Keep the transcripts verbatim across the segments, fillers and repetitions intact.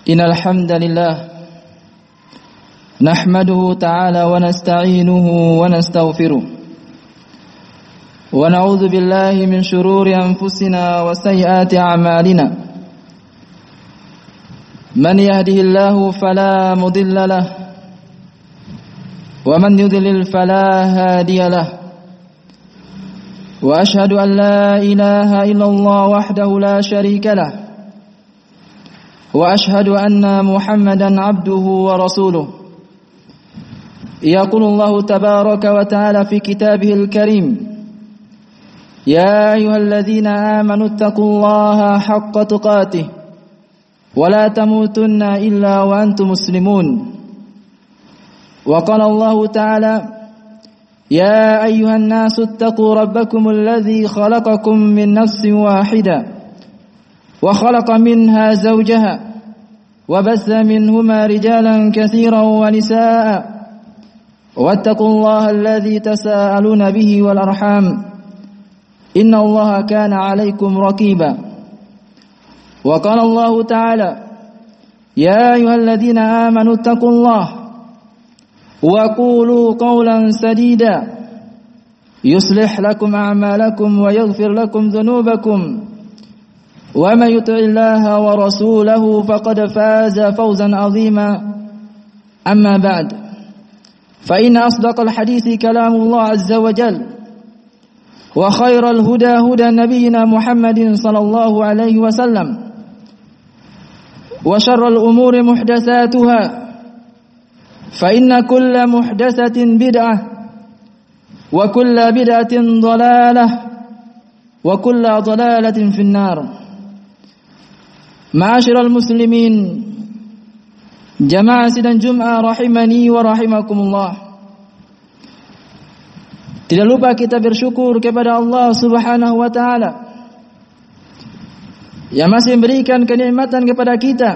إن الحمد لله نحمده تعالى ونستعينه ونستغفره ونعوذ بالله من شرور أنفسنا وسيئات أعمالنا من يهده الله فلا مضل له ومن يضلل فلا هادي له وأشهد أن لا إله إلا الله وحده لا شريك له وأشهد أن محمدا عبده ورسوله يقول الله تبارك وتعالى في كتابه الكريم يا أيها الذين آمنوا اتقوا الله حق تقاته ولا تموتن إلا وأنتم مسلمون وقال الله تعالى يا أيها الناس اتقوا ربكم الذي خلقكم من نفس واحدة وخلق منها زوجها وبث منهما رجالا كثيرا ونساء واتقوا الله الذي تساءلون به والأرحام إن الله كان عليكم رقيبا وقال الله تعالى يا أيها الذين آمنوا اتقوا الله وقولوا قولا سديدا يصلح لكم أعمالكم ويغفر لكم ذنوبكم ومن يطع الله ورسوله فقد فاز فوزا عظيما أما بعد فإن أصدق الحديث كلام الله عز وجل وخير الهدى هدى نبينا محمد صلى الله عليه وسلم وشر الأمور محدثاتها فإن كل محدثة بدعة وكل بدعة ضلالة وكل ضلالة في النار. Ma'asyiral muslimin, jamaah sidang Jumat rahimani wa rahimakumullah. Tidak lupa kita bersyukur kepada Allah Subhanahu wa taala yang masih memberikan kenikmatan kepada kita,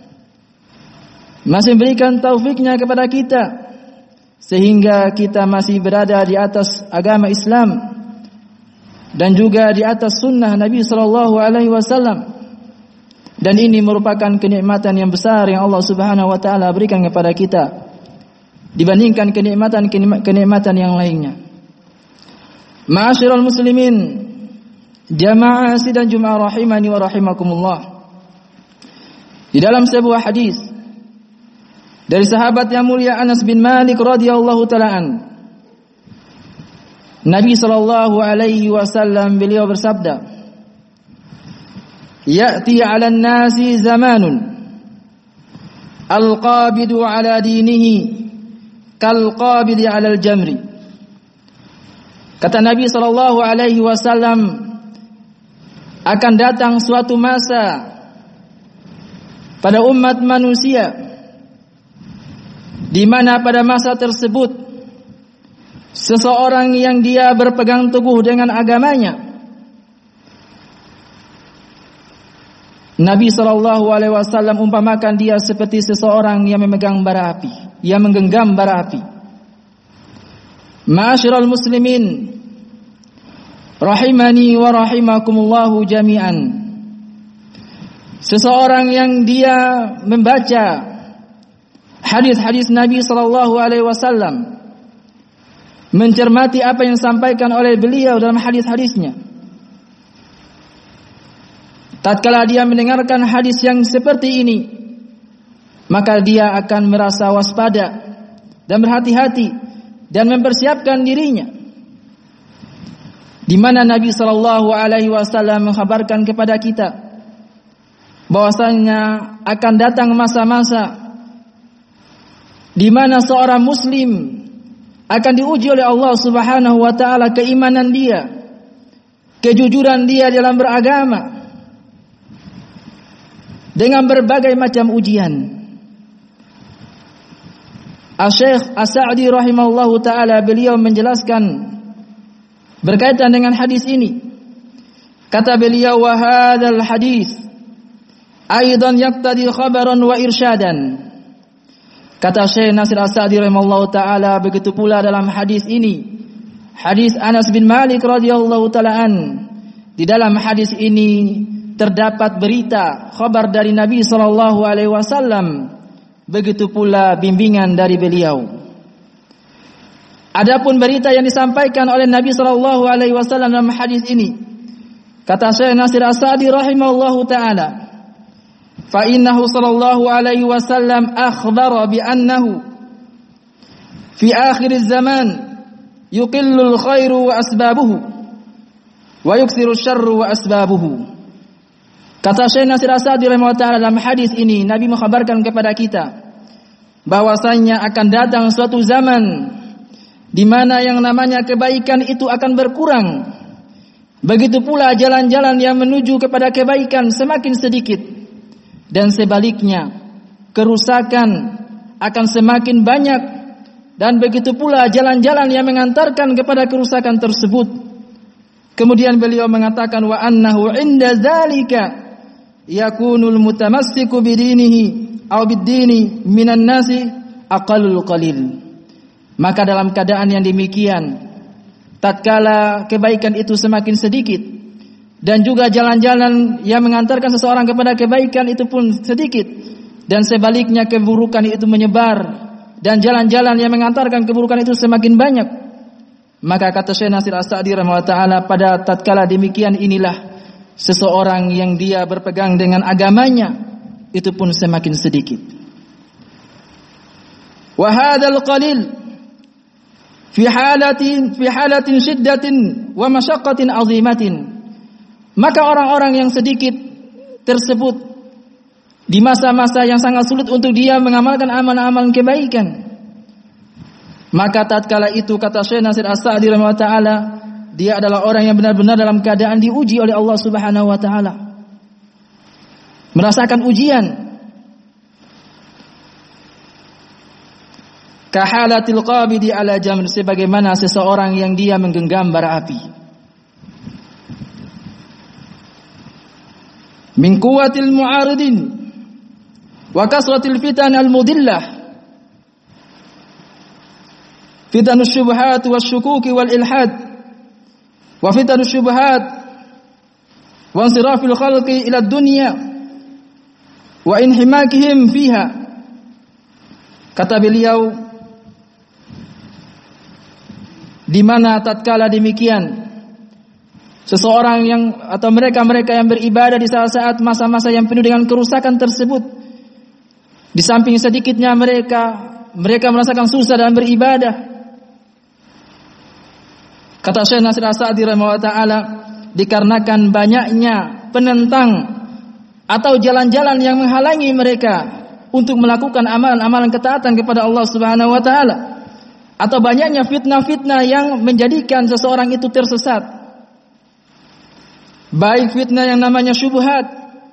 masih memberikan taufiknya kepada kita sehingga kita masih berada di atas agama Islam dan juga di atas sunnah Nabi sallallahu alaihi wasallam. Dan ini merupakan kenikmatan yang besar yang Allah Subhanahu wa taala berikan kepada kita dibandingkan kenikmatan-kenikmatan yang lainnya. Ma'asyiral muslimin, jamaah sidang Jumat rahimani wa rahimakumullah. Di dalam sebuah hadis dari sahabat yang mulia Anas bin Malik radhiyallahu taala an, Nabi sallallahu alaihi wasallam beliau bersabda, Ya'ti 'alan nasi zamanun al-qabidu 'ala dinihi kal-qabidi 'alal jamri. Kata Nabi sallallahu alaihi wasallam, akan datang suatu masa pada umat manusia di mana pada masa tersebut seseorang yang dia berpegang teguh dengan agamanya, Nabi sallallahu alaihi wasallam umpamakan dia seperti seseorang yang memegang bara api, yang menggenggam bara api. Ma'asyiral muslimin rahimani wa rahimakumullahu jami'an. Seseorang yang dia membaca hadis-hadis Nabi sallallahu alaihi wasallam, mencermati apa yang disampaikan oleh beliau dalam hadis-hadisnya, tatkala dia mendengarkan hadis yang seperti ini, maka dia akan merasa waspada dan berhati-hati dan mempersiapkan dirinya. Di mana Nabi sallallahu alaihi wasallam mengkhabarkan kepada kita bahwasanya akan datang masa-masa di mana seorang muslim akan diuji oleh Allah Subhanahu wa taala keimanan dia, kejujuran dia dalam beragama, dengan berbagai macam ujian. Asy-Syaikh As-Sa'di rahimahullahu taala beliau menjelaskan berkaitan dengan hadis ini. Kata beliau, wa hadzal hadis aidan yaqtadi khabaran wa irsyadan. Kata Syekh Nasir As-Sa'di rahimahullahu taala, begitu pula dalam hadis ini, hadis Anas bin Malik radhiyallahu taala an, di dalam hadis ini terdapat berita khabar dari Nabi sallallahu alaihi wasallam, begitu pula bimbingan dari beliau. Adapun berita yang disampaikan oleh Nabi sallallahu alaihi wasallam dalam hadis ini, kata Syekh Nasir As-Sa'di rahimahullahu taala, fa innahu sallallahu alaihi wasallam akhbara bi annahu fi akhir zaman yuqillu al-khairu wa asbabuhu wa yuksiru asy-syarru wa asbabuhu. Kata Syekh Nasir As-Sa'di rahimahullahu taala dalam hadis ini, Nabi mengkhabarkan kepada kita bahwasanya akan datang suatu zaman di mana yang namanya kebaikan itu akan berkurang. Begitu pula jalan-jalan yang menuju kepada kebaikan semakin sedikit. Dan sebaliknya, kerusakan akan semakin banyak. Dan begitu pula jalan-jalan yang mengantarkan kepada kerusakan tersebut. Kemudian beliau mengatakan, wa annahu inda zalika yakunul mutamassiku bidinihi aw biddini minan nasi aqallul qalil. Maka dalam keadaan yang demikian, tatkala kebaikan itu semakin sedikit dan juga jalan-jalan yang mengantarkan seseorang kepada kebaikan itu pun sedikit, dan sebaliknya keburukan itu menyebar dan jalan-jalan yang mengantarkan keburukan itu semakin banyak, maka kata Syekh Nasir As-Sa'di rahimahullah taala, pada tatkala demikian inilah seseorang yang dia berpegang dengan agamanya itu pun semakin sedikit. Wa hadzal qalil fi halatin fi halatin syiddatin wa masyaqqatin azimatin. Maka orang-orang yang sedikit tersebut di masa-masa yang sangat sulit untuk dia mengamalkan amalan-amalan kebaikan, maka tatkala itu kata Syekh Nasir As-Sa'di rahimahullah taala, dia adalah orang yang benar-benar dalam keadaan diuji oleh Allah Subhanahu wa taala, merasakan ujian. Kahalatil qabidi ala jamr, sebagaimana seseorang yang dia menggenggam bara api. Min quwwatil mu'aridin wa kasratil fitan al-mudillah, fitanus syubhat wasyukuki wal ilhad, wa fitanus syubhat wa insirafil khalqi ila dunya wa inhimakihim fiha. Kata beliau, di mana tatkala demikian seseorang yang atau mereka-mereka yang beribadah di saat-saat masa-masa yang penuh dengan kerusakan tersebut, di samping sedikitnya mereka mereka merasakan susah dalam beribadah. Kata Syekh Nasir As-Sa'di rahimahullah taala, dikarenakan banyaknya penentang atau jalan-jalan yang menghalangi mereka untuk melakukan amalan-amalan ketaatan kepada Allah Subhanahu wa taala, atau banyaknya fitnah-fitnah yang menjadikan seseorang itu tersesat, baik fitnah yang namanya syubhat,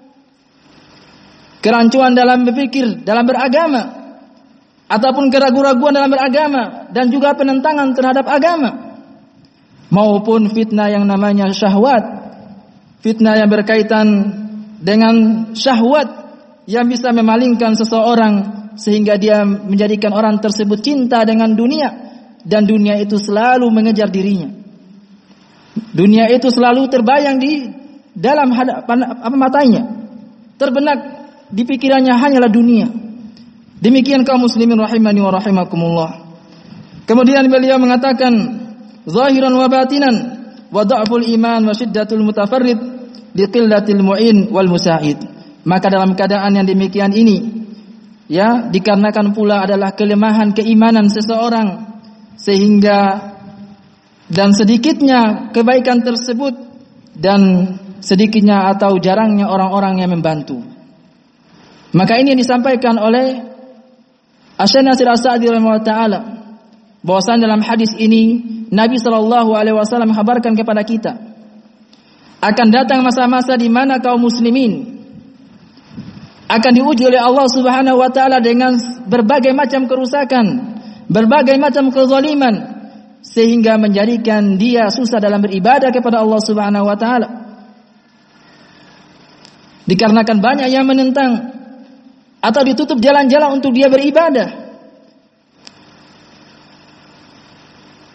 kerancuan dalam berpikir, dalam beragama, ataupun keraguan-raguan dalam beragama, dan juga penentangan terhadap agama, maupun fitnah yang namanya syahwat, fitnah yang berkaitan dengan syahwat yang bisa memalingkan seseorang sehingga dia menjadikan orang tersebut cinta dengan dunia, dan dunia itu selalu mengejar dirinya. Dunia itu selalu terbayang di dalam hadapan apa matanya, terbenak di pikirannya hanyalah dunia. Demikian kaum muslimin rahimani wa rahimakumullah. Kemudian beliau mengatakan, zahiran wa batinan wa dha'ful iman wa shiddatul mutafarrid li qillatil mu'in wal musa'id. Maka dalam keadaan yang demikian ini, ya, dikarenakan pula adalah kelemahan keimanan seseorang, sehingga dan sedikitnya kebaikan tersebut, dan sedikitnya atau jarangnya orang-orang yang membantu. Maka ini yang disampaikan oleh Syekh Nasir As-Sa'di rahimahullah taala, bahwasanya dalam hadis ini Nabi sallallahu alaihi wasallam mengkabarkan kepada kita akan datang masa-masa di mana kaum muslimin akan diuji oleh Allah Subhanahu wa taala dengan berbagai macam kerusakan, berbagai macam kezaliman, sehingga menjadikan dia susah dalam beribadah kepada Allah Subhanahu wa taala. Dikarenakan banyak yang menentang atau ditutup jalan-jalan untuk dia beribadah.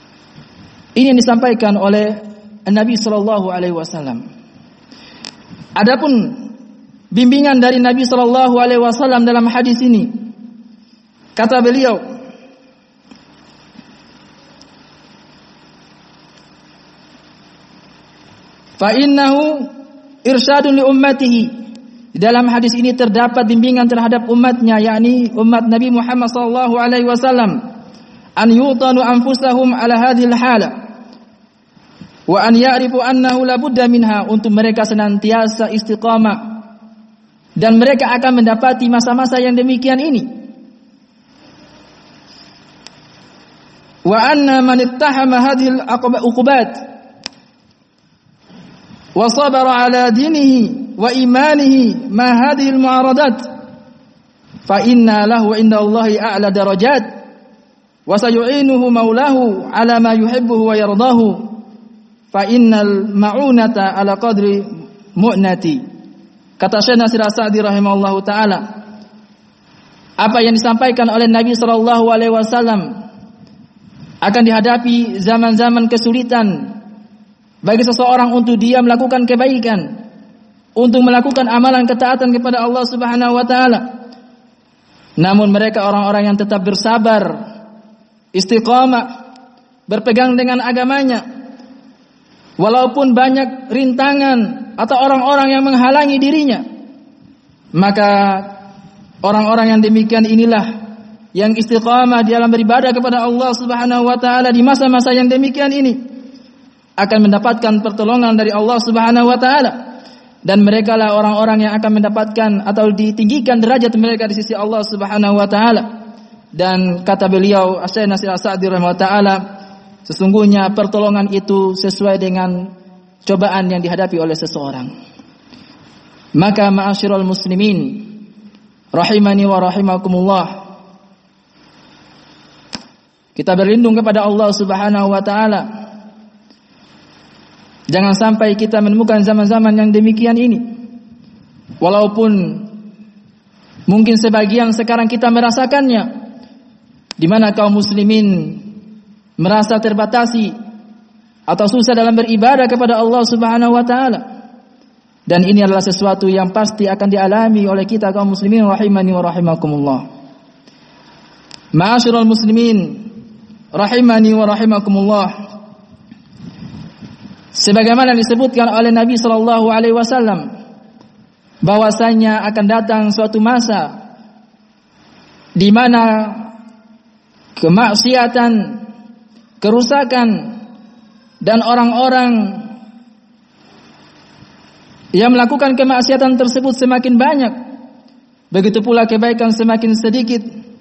Ini yang disampaikan oleh Nabi sallallahu alaihi wasallam. Adapun bimbingan dari Nabi sallallahu alaihi wasallam dalam hadis ini, kata beliau, fa innahu irsyadun li ummatihi. Di dalam hadis ini terdapat bimbingan terhadap umatnya, yakni umat Nabi Muhammad sallallahu alaihi wasallam, an yutanu anfusahum ala hadhil hala wa an ya'rifu annahu la budda minha, untuk mereka senantiasa istiqamah dan mereka akan mendapati masa-masa yang demikian ini. Wa anna man ittahama hadhil uqubat wa sabara ala dinihi wa imanihi ma hadhihi al-mu'aradat fa inna lahu inda Allahi a'la darajat wa sayu'inuhu maulahu ala ma yuhibbuhu wa yardahu fa innal ma'unata ala qadri mu'nati. Kata Syekh Nasir As-Sa'di rahimahullahu taala, apa yang disampaikan oleh Nabi sallallahu alaihi wasallam akan dihadapi zaman-zaman kesulitan bagi seseorang untuk dia melakukan kebaikan, untuk melakukan amalan ketaatan kepada Allah Subhanahu wa taala. Namun mereka orang-orang yang tetap bersabar, istiqamah, berpegang dengan agamanya, walaupun banyak rintangan atau orang-orang yang menghalangi dirinya. Maka orang-orang yang demikian inilah yang istiqamah di dalam beribadah kepada Allah Subhanahu wa taala di masa-masa yang demikian ini akan mendapatkan pertolongan dari Allah Subhanahu wa taala. Dan mereka lah orang-orang yang akan mendapatkan atau ditinggikan derajat mereka di sisi Allah Subhanahu wa taala. Dan kata beliau Syekh Nasir As-Sa'di rahimahullah taala, sesungguhnya pertolongan itu sesuai dengan cobaan yang dihadapi oleh seseorang. Maka ma'asyiral muslimin rahimani wa rahimakumullah, kita berlindung kepada Allah Subhanahu wa taala. Jangan sampai kita menemukan zaman-zaman yang demikian ini. Walaupun mungkin sebagian sekarang kita merasakannya, di mana kaum muslimin merasa terbatasi atau susah dalam beribadah kepada Allah Subhanahu wa taala. Dan ini adalah sesuatu yang pasti akan dialami oleh kita kaum muslimin rahimani wa rahimakumullah. Ma'asyiral muslimin rahimani wa rahimakumullah, sebagaimana disebutkan oleh Nabi sallallahu alaihi wasallam bahwasanya akan datang suatu masa di mana kemaksiatan, kerusakan dan orang-orang yang melakukan kemaksiatan tersebut semakin banyak, begitu pula kebaikan semakin sedikit.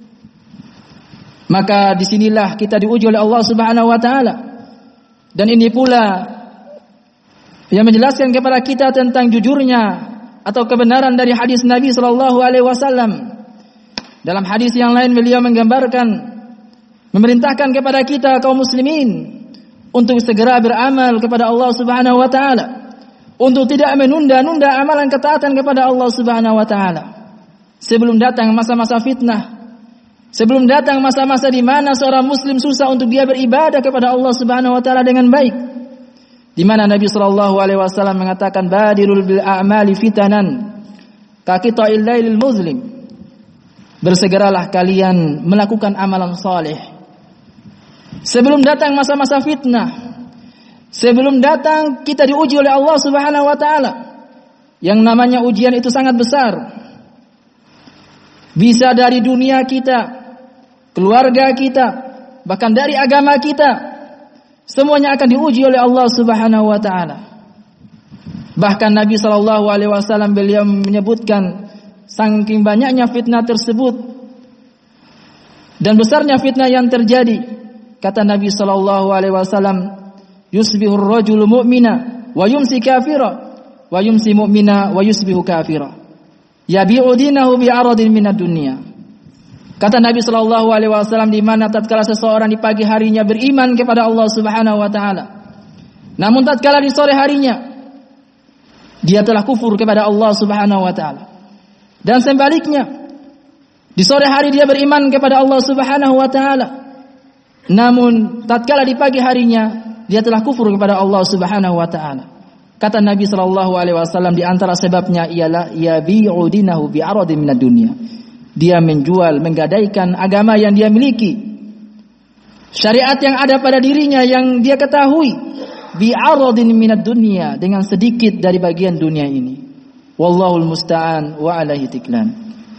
Maka disinilah kita diuji oleh Allah Subhanahu wa taala. Dan ini pula yang menjelaskan kepada kita tentang jujurnya atau kebenaran dari hadis Nabi sallallahu alaihi wasallam. Dalam hadis yang lain beliau menggambarkan, memerintahkan kepada kita kaum muslimin untuk segera beramal kepada Allah Subhanahu wa taala, untuk tidak menunda-nunda amalan ketaatan kepada Allah Subhanahu wa taala sebelum datang masa-masa fitnah, sebelum datang masa-masa di mana seorang muslim susah untuk dia beribadah kepada Allah Subhanahu wa taala dengan baik. Di mana Nabi sallallahu alaihi wasallam mengatakan, badirul bil a'mali fitanan ka qita'il lailil muzlim. Bersegeralah kalian melakukan amalan saleh sebelum datang masa-masa fitnah, sebelum datang kita diuji oleh Allah Subhanahu wa taala. Yang namanya ujian itu sangat besar. Bisa dari dunia kita, keluarga kita, bahkan dari agama kita. Semuanya akan diuji oleh Allah Subhanahu wa taala. Bahkan Nabi sallallahu alaihi wasallam beliau menyebutkan saking banyaknya fitnah tersebut dan besarnya fitnah yang terjadi, kata Nabi sallallahu alaihi wasallam, yusbihur rajulu mu'mina wa yumsi kafira wa yumsi mu'mina wa yusbihu kafira yabi'u dinahu bi'aradin minad dunya. Kata Nabi sallallahu alaihi wasallam, di mana tatkala seseorang di pagi harinya beriman kepada Allah Subhanahu wa taala, namun tatkala di sore harinya dia telah kufur kepada Allah Subhanahu wa taala. Dan sebaliknya, di sore hari dia beriman kepada Allah Subhanahu wa taala, namun tatkala di pagi harinya dia telah kufur kepada Allah Subhanahu wa taala. Kata Nabi sallallahu alaihi wasallam, di antara sebabnya ialah yabi'u dinahu bi'aradin minad dunya. Dia menjual, menggadaikan agama yang dia miliki, syariat yang ada pada dirinya yang dia ketahui, bi'aradin minad dunya, dengan sedikit dari bagian dunia ini. Wallahul musta'an wa alaihi tiklan.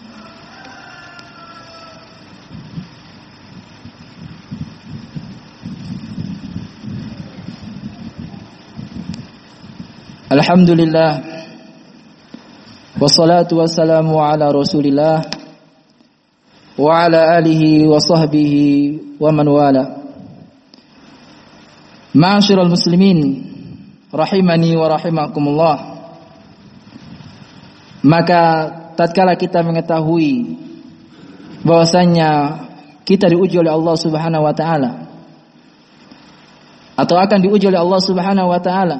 Alhamdulillah, wassalatu wassalamu ala rasulillah wa ala alihi wa sahbihi wa man wala. Ma'asyiral muslimin rahimani wa rahimakumullah. Maka tatkala kita mengetahui bahwasannya kita diuji oleh Allah Subhanahu wa taala, atau akan diuji oleh Allah Subhanahu wa taala,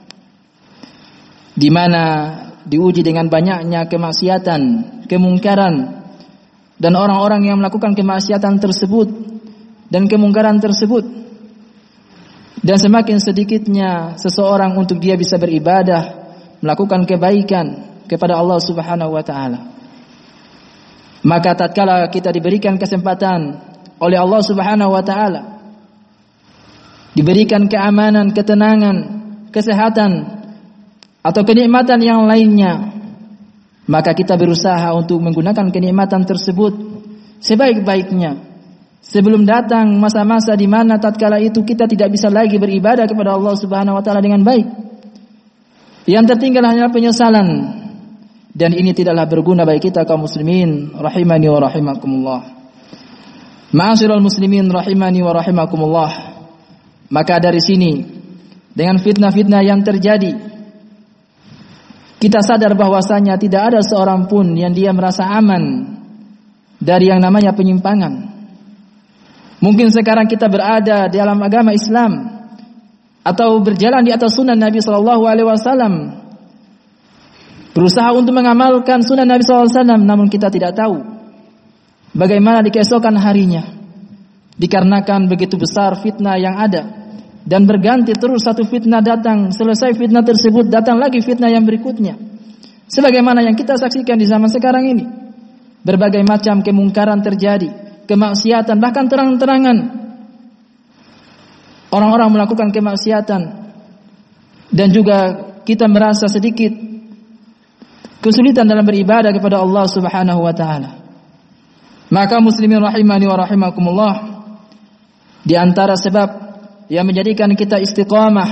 di mana diuji dengan banyaknya kemaksiatan, kemungkaran, dan orang-orang yang melakukan kemaksiatan tersebut dan kemungkaran tersebut, dan semakin sedikitnya seseorang untuk dia bisa beribadah, melakukan kebaikan kepada Allah Subhanahu wa taala. Maka tatkala kita diberikan kesempatan oleh Allah Subhanahu wa taala, diberikan keamanan, ketenangan, kesehatan, atau kenikmatan yang lainnya, maka kita berusaha untuk menggunakan kenikmatan tersebut sebaik-baiknya, sebelum datang masa-masa di mana tatkala itu kita tidak bisa lagi beribadah kepada Allah Subhanahu wa taala dengan baik. Yang tertinggal hanyalah penyesalan, dan ini tidaklah berguna bagi kita kaum muslimin rahimani wa rahimakumullah. Ma'asyiral muslimin rahimani wa rahimakumullah. Maka dari sini, dengan fitnah-fitnah yang terjadi, kita sadar bahwasanya tidak ada seorang pun yang dia merasa aman dari yang namanya penyimpangan. Mungkin sekarang kita berada di dalam agama Islam atau berjalan di atas sunnah Nabi sallallahu alaihi wasallam, berusaha untuk mengamalkan sunnah Nabi sallallahu alaihi wasallam, namun kita tidak tahu bagaimana di keesokan harinya, dikarenakan begitu besar fitnah yang ada. Dan berganti terus, satu fitnah datang, selesai fitnah tersebut datang lagi fitnah yang berikutnya. Sebagaimana yang kita saksikan di zaman sekarang ini, berbagai macam kemungkaran terjadi, kemaksiatan, bahkan terang-terangan orang-orang melakukan kemaksiatan, dan juga kita merasa sedikit kesulitan dalam beribadah kepada Allah Subhanahu wa taala. Maka muslimin rahimani wa rahimakumullah, di antara sebab yang menjadikan kita istiqamah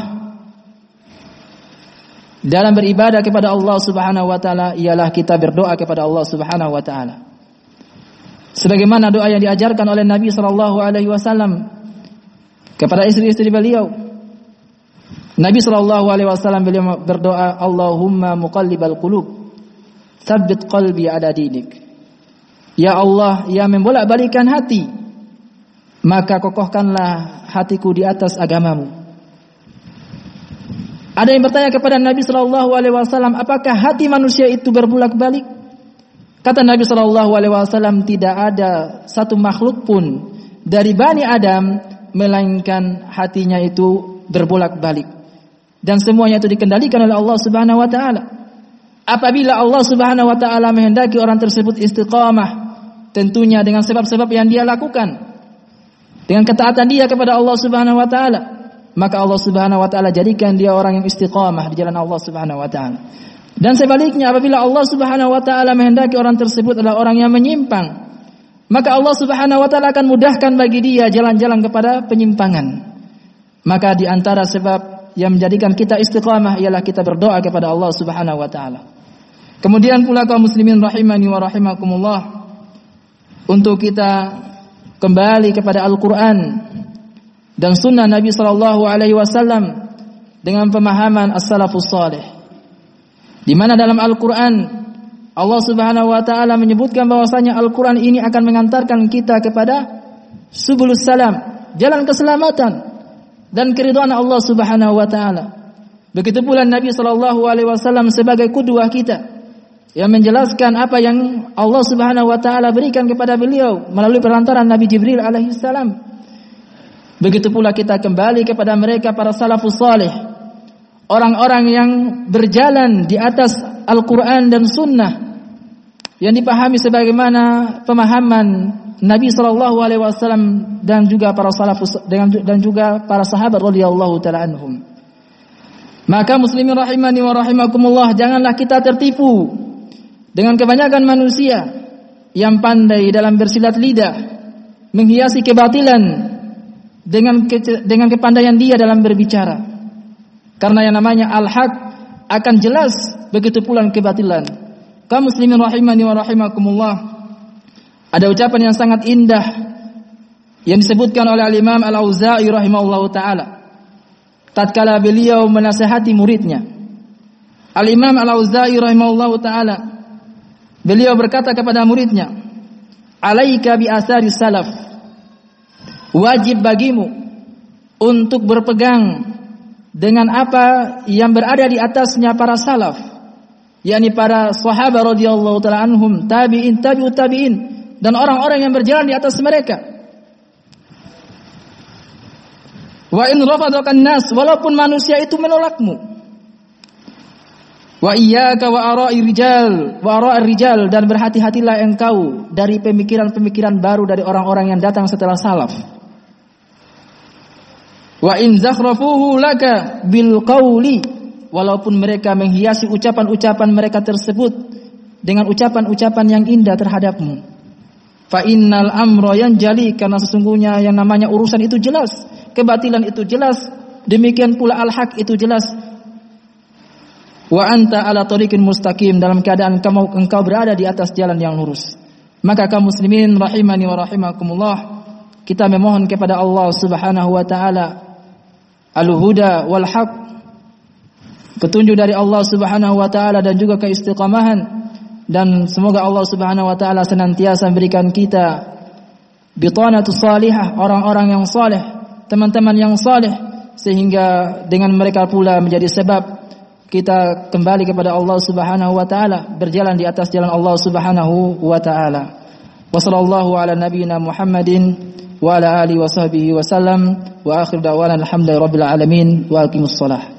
dalam beribadah kepada Allah Subhanahu wa taala ialah kita berdoa kepada Allah Subhanahu wa taala. Sebagaimana doa yang diajarkan oleh Nabi sallallahu alaihi wasallam kepada istri-istri beliau. Nabi sallallahu alaihi wasallam beliau berdoa, Allahumma muqallibal qulub, tsabbit qalbi ala dinik. Ya Allah, yang membolak-balikan hati, maka kokohkanlah hatiku di atas agamamu. Ada yang bertanya kepada Nabi sallallahu alaihi wasallam, apakah hati manusia itu berbolak-balik? Kata Nabi sallallahu alaihi wasallam, tidak ada satu makhluk pun dari Bani Adam melainkan hatinya itu berbolak-balik, dan semuanya itu dikendalikan oleh Allah Subhanahu wa taala. Apabila Allah Subhanahu wa taala menghendaki orang tersebut istiqamah, tentunya dengan sebab-sebab yang dia lakukan, dengan ketaatan dia kepada Allah Subhanahu wa taala, maka Allah Subhanahu wa taala jadikan dia orang yang istiqamah di jalan Allah Subhanahu wa taala. Dan sebaliknya, apabila Allah Subhanahu wa taala menghendaki orang tersebut adalah orang yang menyimpang, maka Allah Subhanahu wa taala akan mudahkan bagi dia jalan-jalan kepada penyimpangan. Maka di antara sebab yang menjadikan kita istiqamah ialah kita berdoa kepada Allah Subhanahu wa taala. Kemudian pula kaum muslimin rahimani wa rahimakumullah, untuk kita kembali kepada Al-Quran dan sunnah Nabi sallallahu alaihi wasallam dengan pemahaman as-salafus salih, di mana dalam Al-Quran Allah Subhanahu wa taala menyebutkan bahwasanya Al-Quran ini akan mengantarkan kita kepada subulus salam, jalan keselamatan dan keridhaan Allah Subhanahu wa taala. Begitu pula Nabi sallallahu alaihi wasallam sebagai qudwah kita, yang menjelaskan apa yang Allah Subhanahu wa taala berikan kepada beliau melalui perantaran Nabi Jibril alaihi salam. Begitu pula kita kembali kepada mereka para salafus salih, orang-orang yang berjalan di atas Al-Quran dan Sunnah yang dipahami sebagaimana pemahaman Nabi Shallallahu Alaihi Wasallam dan juga para salafus dan juga para sahabat radhiyallahu taala anhum. Maka muslimin rahimani wa rahimakumullah, janganlah kita tertipu dengan kebanyakan manusia yang pandai dalam bersilat lidah, menghiasi kebatilan dengan ke, dengan kepandaian dia dalam berbicara. Karena yang namanya al-haq akan jelas, begitu pula kebatilan. Kaum muslimin rahimani wa rahimakumullah, ada ucapan yang sangat indah yang disebutkan oleh al-Imam Al-Auza'i rahimahullahu taala tatkala beliau menasihati muridnya. Al-Imam Al-Auza'i rahimahullahu taala beliau berkata kepada muridnya, "Alaika bi athari salaf." Wajib bagimu untuk berpegang dengan apa yang berada di atasnya para salaf, yakni para sahabat radhiyallahu taala anhum, tabi'in, tabi'ut tabi'in, dan orang-orang yang berjalan di atas mereka. Wa in rafadakan nas, walaupun manusia itu menolakmu. Wa iyyaka wa ara'i rijal, wa ara'ir rijal, dan berhati-hatilah engkau dari pemikiran-pemikiran baru dari orang-orang yang datang setelah salaf. Wa in zakhrafuhu laka bil qawli, walaupun mereka menghiasi ucapan-ucapan mereka tersebut dengan ucapan-ucapan yang indah terhadapmu. Fa innal amra yanjali, karena sesungguhnya yang namanya urusan itu jelas, kebatilan itu jelas, demikian pula al-haq itu jelas. Wa anta ala tariqin mustaqim, dalam keadaan kamu engkau berada di atas jalan yang lurus. Maka kaum muslimin rahimani wa rahimakumullah, kita memohon kepada Allah Subhanahu wa taala al-huda wal haq, petunjuk dari Allah Subhanahu wa taala dan juga keistiqamahan, dan semoga Allah Subhanahu wa taala senantiasa memberikan kita bitanatus salihah, orang-orang yang saleh, teman-teman yang saleh, sehingga dengan mereka pula menjadi sebab kita kembali kepada Allah Subhanahu wa taala, berjalan di atas jalan Allah Subhanahu wa taala. Wa sallallahu ala nabiyyina Muhammadin wa ala alihi wa sahbihi wa sallam, wa akhir da'wana alhamdulillahi rabbil alamin, wa aqimus shalah.